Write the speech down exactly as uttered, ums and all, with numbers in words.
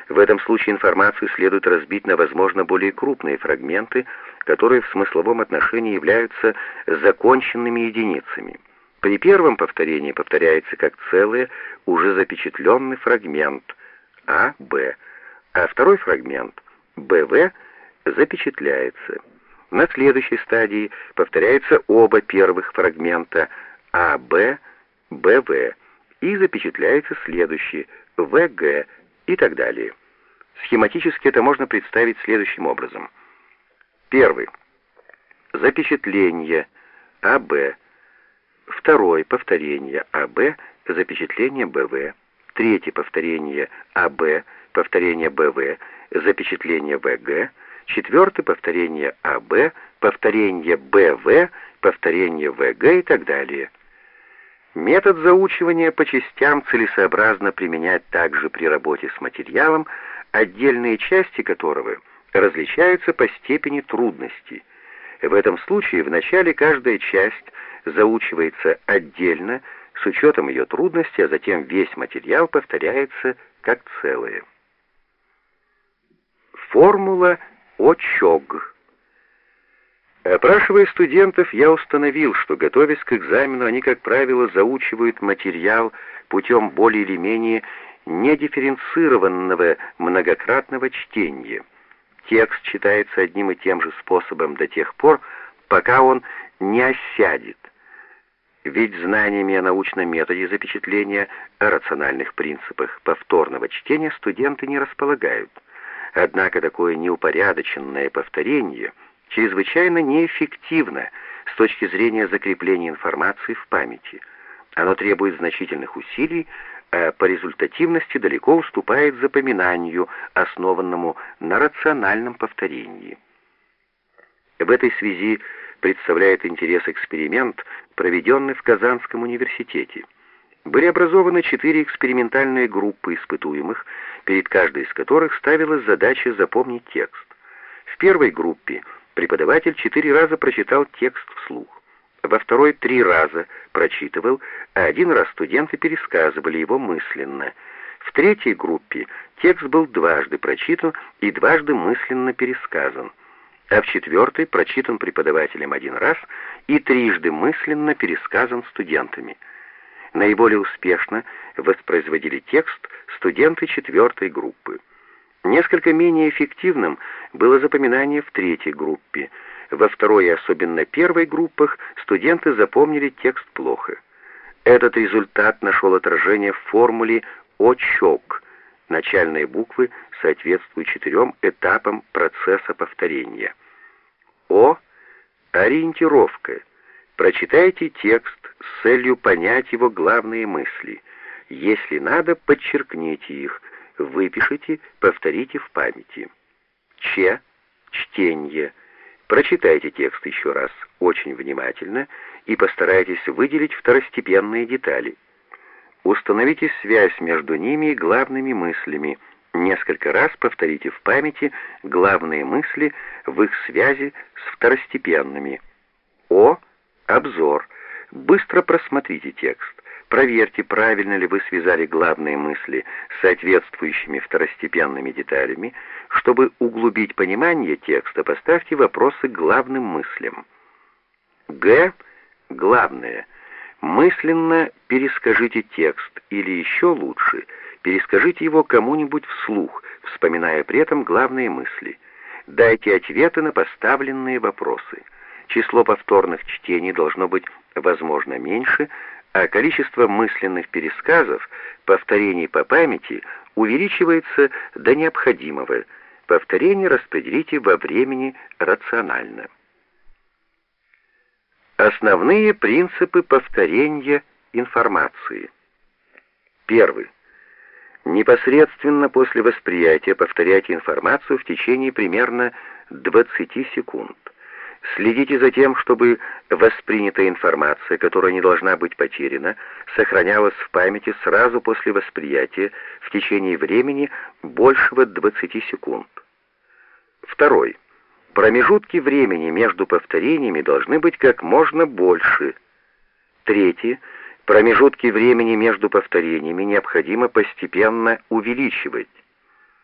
В этом случае информацию следует разбить на, возможно, более крупные фрагменты, которые в смысловом отношении являются законченными единицами. При первом повторении повторяется как целое уже запечатленный фрагмент А, Б, а второй фрагмент Б В запечатляется. На следующей стадии повторяются оба первых фрагмента А, Б, Б В и запечатляется следующий В Г и так далее. Схематически это можно представить следующим образом. Первый. Запечатление А Б. Второй. Повторение А Б. Запечатление Б В. Третье. Повторение А Б. Повторение Б В. Запечатление В Г. Четвертое. Повторение А Б. Повторение Б В. Повторение В Г и так далее. Метод заучивания по частям целесообразно применять также при работе с материалом, отдельные части которого различаются по степени трудности. В этом случае вначале каждая часть заучивается отдельно с учетом ее трудности, а затем весь материал повторяется как целое. Формула ОЧОГ. Опрашивая студентов, я установил, что, готовясь к экзамену, они, как правило, заучивают материал путем более или менее недифференцированного многократного чтения. Текст читается одним и тем же способом до тех пор, пока он не осядет. Ведь знаниями о научном методе запечатления, о рациональных принципах повторного чтения студенты не располагают. Однако такое неупорядоченное повторение чрезвычайно неэффективно с точки зрения закрепления информации в памяти. Оно требует значительных усилий, а по результативности далеко уступает запоминанию, основанному на рациональном повторении. В этой связи представляет интерес эксперимент, проведенный в Казанском университете. Были образованы четыре экспериментальные группы испытуемых, перед каждой из которых ставилась задача запомнить текст. В первой группе преподаватель четыре раза прочитал текст вслух. Во второй три раза прочитывал, а один раз студенты пересказывали его мысленно. В третьей группе текст был дважды прочитан и дважды мысленно пересказан, а в четвертой прочитан преподавателем один раз и трижды мысленно пересказан студентами. Наиболее успешно воспроизводили текст студенты четвертой группы. Несколько менее эффективным было запоминание в третьей группе. Во второй и особенно первой группах студенты запомнили текст плохо. Этот результат нашел отражение в формуле ОЧОГ. Начальные буквы соответствуют четырем этапам процесса повторения. О. Ориентировка. Прочитайте текст с целью понять его главные мысли. Если надо, подчеркните их. Выпишите, повторите в памяти. Ч. Чтение. Прочитайте текст еще раз очень внимательно и постарайтесь выделить второстепенные детали. Установите связь между ними и главными мыслями. Несколько раз повторите в памяти главные мысли в их связи с второстепенными. О. Обзор. Быстро просмотрите текст. Проверьте, правильно ли вы связали главные мысли с соответствующими второстепенными деталями. Чтобы углубить понимание текста, поставьте вопросы к главным мыслям. Г. Главное. Мысленно перескажите текст, или еще лучше, перескажите его кому-нибудь вслух, вспоминая при этом главные мысли. Дайте ответы на поставленные вопросы. Число повторных чтений должно быть, возможно, меньше, а количество мысленных пересказов, повторений по памяти, увеличивается до необходимого. Повторение распределите во времени рационально. Основные принципы повторения информации. Первый. Непосредственно после восприятия повторяйте информацию в течение примерно двадцати секунд. Следите за тем, чтобы воспринятая информация, которая не должна быть потеряна, сохранялась в памяти сразу после восприятия в течение времени большего двадцати секунд. Второй. Промежутки времени между повторениями должны быть как можно больше. Третий. Промежутки времени между повторениями необходимо постепенно увеличивать.